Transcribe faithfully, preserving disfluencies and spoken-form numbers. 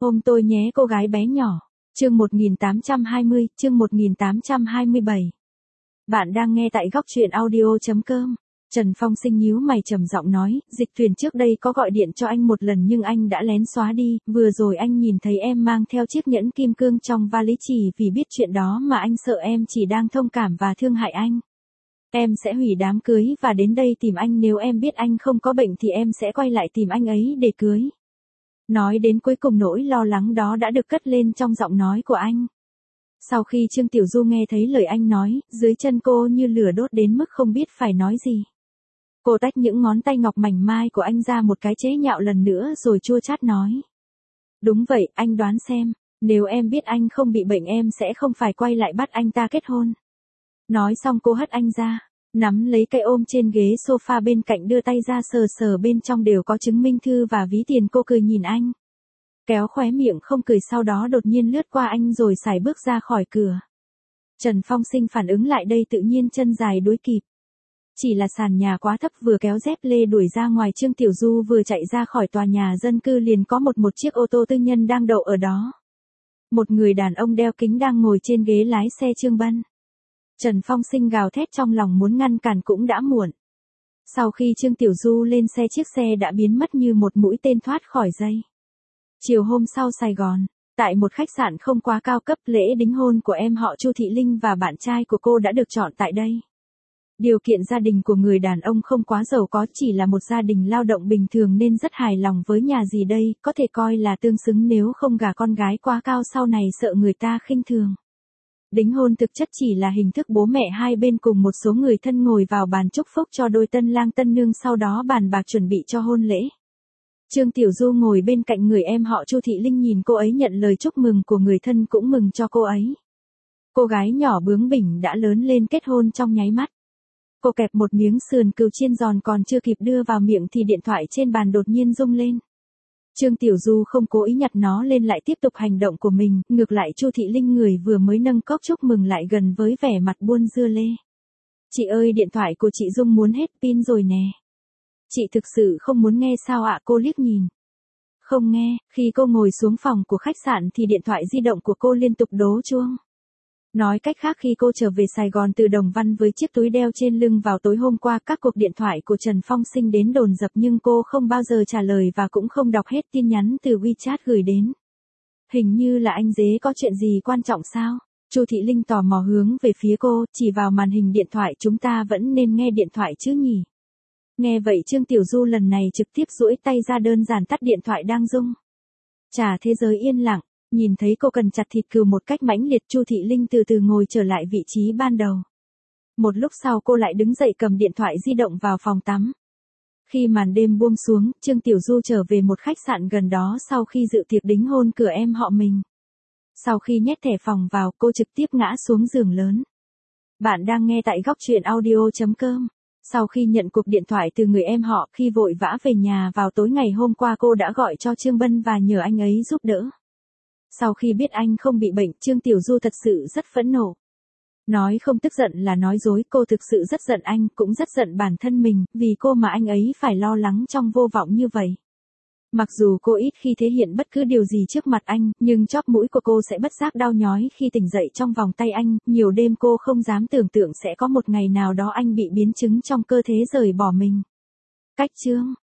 Ôm tôi nhé cô gái bé nhỏ. Chương một nghìn tám trăm hai mươi, chương một nghìn tám trăm hai mươi bảy. Bạn đang nghe tại góc truyện audio.com. Trần Phong Sinh nhíu mày trầm giọng nói, Dịch Tuyền trước đây có gọi điện cho anh một lần nhưng anh đã lén xóa đi, vừa rồi anh nhìn thấy em mang theo chiếc nhẫn kim cương trong vali chỉ vì biết chuyện đó mà anh sợ em chỉ đang thông cảm và thương hại anh. Em sẽ hủy đám cưới và đến đây tìm anh, nếu em biết anh không có bệnh thì em sẽ quay lại tìm anh ấy để cưới. Nói đến cuối cùng nỗi lo lắng đó đã được cất lên trong giọng nói của anh. Sau khi Trương Tiểu Du nghe thấy lời anh nói, dưới chân cô như lửa đốt đến mức không biết phải nói gì. Cô tách những ngón tay ngọc mảnh mai của anh ra một cái chế nhạo lần nữa rồi chua chát nói. Đúng vậy, anh đoán xem, nếu em biết anh không bị bệnh em sẽ không phải quay lại bắt anh ta kết hôn. Nói xong cô hất anh ra, nắm lấy cây ôm trên ghế sofa bên cạnh đưa tay ra sờ sờ bên trong đều có chứng minh thư và ví tiền. Cô cười nhìn anh. Kéo khóe miệng không cười, sau đó đột nhiên lướt qua anh rồi sải bước ra khỏi cửa. Trần Phong Sinh phản ứng lại đây tự nhiên chân dài đuổi kịp. Chỉ là sàn nhà quá thấp, vừa kéo dép lê đuổi ra ngoài. Trương Tiểu Du vừa chạy ra khỏi tòa nhà dân cư liền có một một chiếc ô tô tư nhân đang đậu ở đó. Một người đàn ông đeo kính đang ngồi trên ghế lái xe Trương Bân. Trần Phong Sinh gào thét trong lòng muốn ngăn cản cũng đã muộn. Sau khi Trương Tiểu Du lên xe, chiếc xe đã biến mất như một mũi tên thoát khỏi dây. Chiều hôm sau Sài Gòn, tại một khách sạn không quá cao cấp, lễ đính hôn của em họ Chu Thị Linh và bạn trai của cô đã được chọn tại đây. Điều kiện gia đình của người đàn ông không quá giàu có, chỉ là một gia đình lao động bình thường nên rất hài lòng với nhà gì đây, có thể coi là tương xứng, nếu không gả con gái quá cao sau này sợ người ta khinh thường. Đính hôn thực chất chỉ là hình thức bố mẹ hai bên cùng một số người thân ngồi vào bàn chúc phúc cho đôi tân lang tân nương, sau đó bàn bạc chuẩn bị cho hôn lễ. Trương Tiểu Du ngồi bên cạnh người em họ Chu Thị Linh, nhìn cô ấy nhận lời chúc mừng của người thân cũng mừng cho cô ấy. Cô gái nhỏ bướng bỉnh đã lớn lên kết hôn trong nháy mắt. Cô kẹp một miếng sườn cừu chiên giòn còn chưa kịp đưa vào miệng thì điện thoại trên bàn đột nhiên rung lên. Trương Tiểu Du không cố ý nhặt nó lên, lại tiếp tục hành động của mình, ngược lại Chu Thị Linh người vừa mới nâng cốc chúc mừng lại gần với vẻ mặt buôn dưa lê. Chị ơi, điện thoại của chị rung muốn hết pin rồi nè. Chị thực sự không muốn nghe sao ạ? Cô liếc nhìn. Không nghe. Khi cô ngồi xuống phòng của khách sạn thì điện thoại di động của cô liên tục đổ chuông. Nói cách khác, khi cô trở về Sài Gòn từ Đồng Văn với chiếc túi đeo trên lưng vào tối hôm qua, các cuộc điện thoại của Trần Phong Sinh đến dồn dập nhưng cô không bao giờ trả lời và cũng không đọc hết tin nhắn từ WeChat gửi đến. Hình như là anh dế có chuyện gì quan trọng sao? Chu Thị Linh tò mò hướng về phía cô, chỉ vào màn hình điện thoại. Chúng ta vẫn nên nghe điện thoại chứ nhỉ? Nghe vậy Trương Tiểu Du lần này trực tiếp duỗi tay ra, đơn giản tắt điện thoại đang rung. Chả thế giới yên lặng. Nhìn thấy cô cần chặt thịt cừu một cách mãnh liệt, Chu Thị Linh từ từ ngồi trở lại vị trí ban đầu. Một lúc sau cô lại đứng dậy cầm điện thoại di động vào phòng tắm. Khi màn đêm buông xuống, Trương Tiểu Du trở về một khách sạn gần đó sau khi dự tiệc đính hôn cửa em họ mình. Sau khi nhét thẻ phòng vào, cô trực tiếp ngã xuống giường lớn. Bạn đang nghe tại góc truyện audio.com. Sau khi nhận cuộc điện thoại từ người em họ, khi vội vã về nhà vào tối ngày hôm qua, cô đã gọi cho Trương Bân và nhờ anh ấy giúp đỡ. Sau khi biết anh không bị bệnh, Trương Tiểu Du thật sự rất phẫn nộ. Nói không tức giận là nói dối, cô thực sự rất giận anh, cũng rất giận bản thân mình, vì cô mà anh ấy phải lo lắng trong vô vọng như vậy. Mặc dù cô ít khi thể hiện bất cứ điều gì trước mặt anh, nhưng chóp mũi của cô sẽ bất giác đau nhói khi tỉnh dậy trong vòng tay anh. Nhiều đêm cô không dám tưởng tượng sẽ có một ngày nào đó anh bị biến chứng trong cơ thể rời bỏ mình. Cách chương